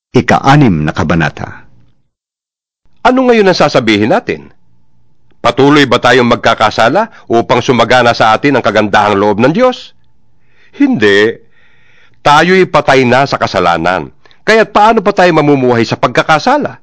Ika-6 na kabanata. Ano ngayon ang sasabihin natin? Patuloy ba tayong magkakasala upang sumagana sa atin ang kagandahang loob ng Diyos? Hindi. Tayo'y patay na sa kasalanan. Kaya't paano pa tayo mamumuhay sa pagkakasala?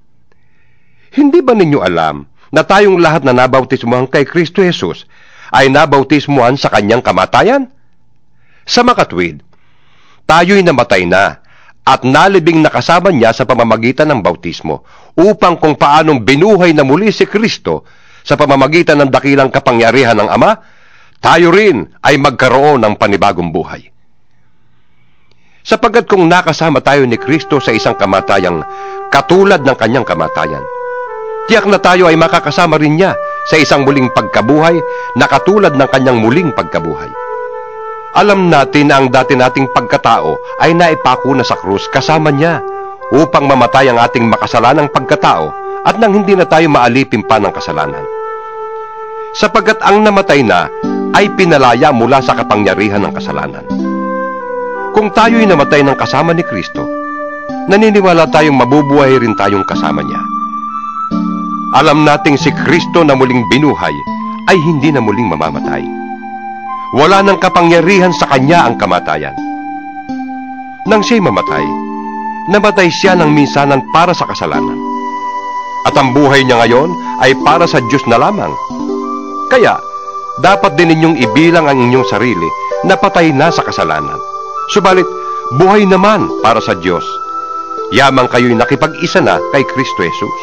Hindi ba ninyo alam na tayong lahat na nabautismuhan kay Kristo Jesus ay nabautismuhan sa kanyang kamatayan? Sa makatwid, tayo'y namatay na at nalibing nakasama niya sa pamamagitan ng bautismo upang kung paanong binuhay na muli si Kristo sa pamamagitan ng dakilang kapangyarihan ng Ama, tayo rin ay magkaroon ng panibagong buhay. Sapagkat kung nakasama tayo ni Kristo sa isang kamatayang katulad ng kanyang kamatayan, tiyak na tayo ay makakasama rin niya sa isang muling pagkabuhay na katulad ng kanyang muling pagkabuhay. Alam natin na ang dati nating pagkatao ay naipako na sa krus kasama niya upang mamatay ang ating makasalanang pagkatao at nang hindi na tayo maalipin pa ng kasalanan. Sapagkat ang namatay na ay pinalaya mula sa kapangyarihan ng kasalanan. Kung tayo'y namatay ng kasama ni Kristo, naniniwala tayong mabubuhay rin tayong kasama niya. Alam nating si Kristo na muling binuhay ay hindi na muling mamamatay. Wala nang kapangyarihan sa kanya ang kamatayan. Nang siya'y mamatay, namatay siya ng minsanan para sa kasalanan. At ang buhay niya ngayon ay para sa Diyos na lamang. Kaya, dapat din ninyong ibilang ang inyong sarili na patay na sa kasalanan. Subalit, buhay naman para sa Diyos. Yamang kayo'y nakipag-isa na kay Kristo Jesus.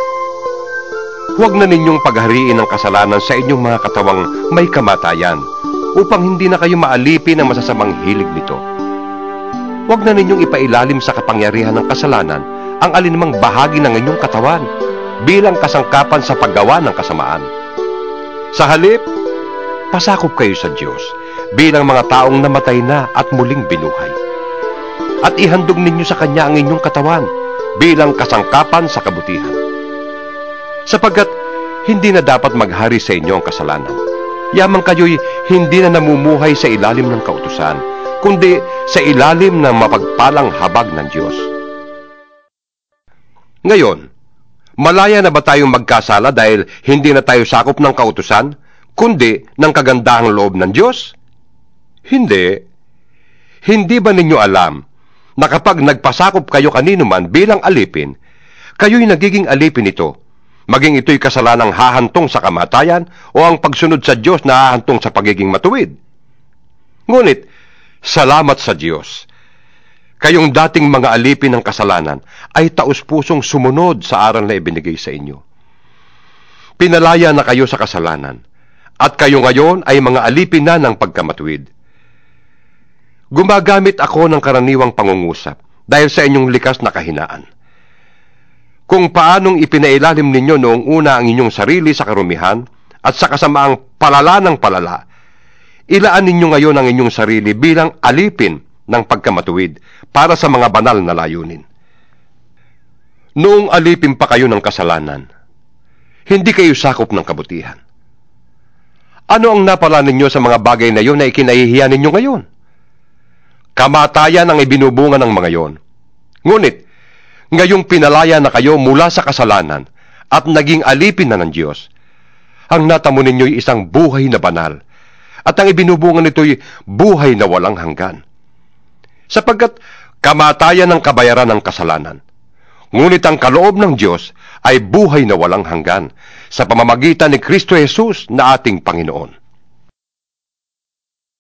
Huwag na ninyong paghariin ang kasalanan sa inyong mga katawang may kamatayan, upang hindi na kayo maalipin ng masasamang hilig nito. Huwag na ninyong ipailalim sa kapangyarihan ng kasalanan ang alinmang bahagi ng inyong katawan bilang kasangkapan sa paggawa ng kasamaan. Sa halip, pasakop kayo sa Diyos bilang mga taong namatay na at muling binuhay. At ihandog ninyo sa Kanya ang inyong katawan bilang kasangkapan sa kabutihan. Sapagkat hindi na dapat maghari sa inyo ang kasalanan. Yamang kayo'y hindi na namumuhay sa ilalim ng kautusan, kundi sa ilalim ng mapagpalang habag ng Diyos. Ngayon, malaya na ba tayong magkasala dahil hindi na tayo sakop ng kautusan, kundi ng kagandahang loob ng Diyos? Hindi. Hindi ba ninyo alam na kapag nagpasakop kayo kanino man bilang alipin, kayo'y nagiging alipin ito, maging ito'y kasalanang hahantong sa kamatayan o ang pagsunod sa Diyos na hahantong sa pagiging matuwid. Ngunit, salamat sa Diyos. Kayong dating mga alipin ng kasalanan ay taus-pusong sumunod sa aral na ibinigay sa inyo. Pinalaya na kayo sa kasalanan, at kayo ngayon ay mga alipin na ng pagkamatuwid. Gumagamit ako ng karaniwang pangungusap dahil sa inyong likas na kahinaan. Kung paanong ipinailalim ninyo noong una ang inyong sarili sa karumihan at sa kasamaang palala ng palala, ilaan ninyo ngayon ang inyong sarili bilang alipin ng pagkamatuwid para sa mga banal na layunin. Noong alipin pa kayo ng kasalanan, hindi kayo sakop ng kabutihan. Ano ang napala ninyo sa mga bagay na iyon na ikinahihiya ninyo ngayon? Kamatayan ang ibinubunga ng mga iyon. Ngunit, ngayong pinalaya na kayo mula sa kasalanan at naging alipin na ng Diyos, ang natamo ninyo'y isang buhay na banal, at ang ibinubungan nito'y buhay na walang hanggan. Sapagkat kamatayan ang kabayaran ng kasalanan, ngunit ang kaloob ng Diyos ay buhay na walang hanggan sa pamamagitan ni Kristo Jesus na ating Panginoon.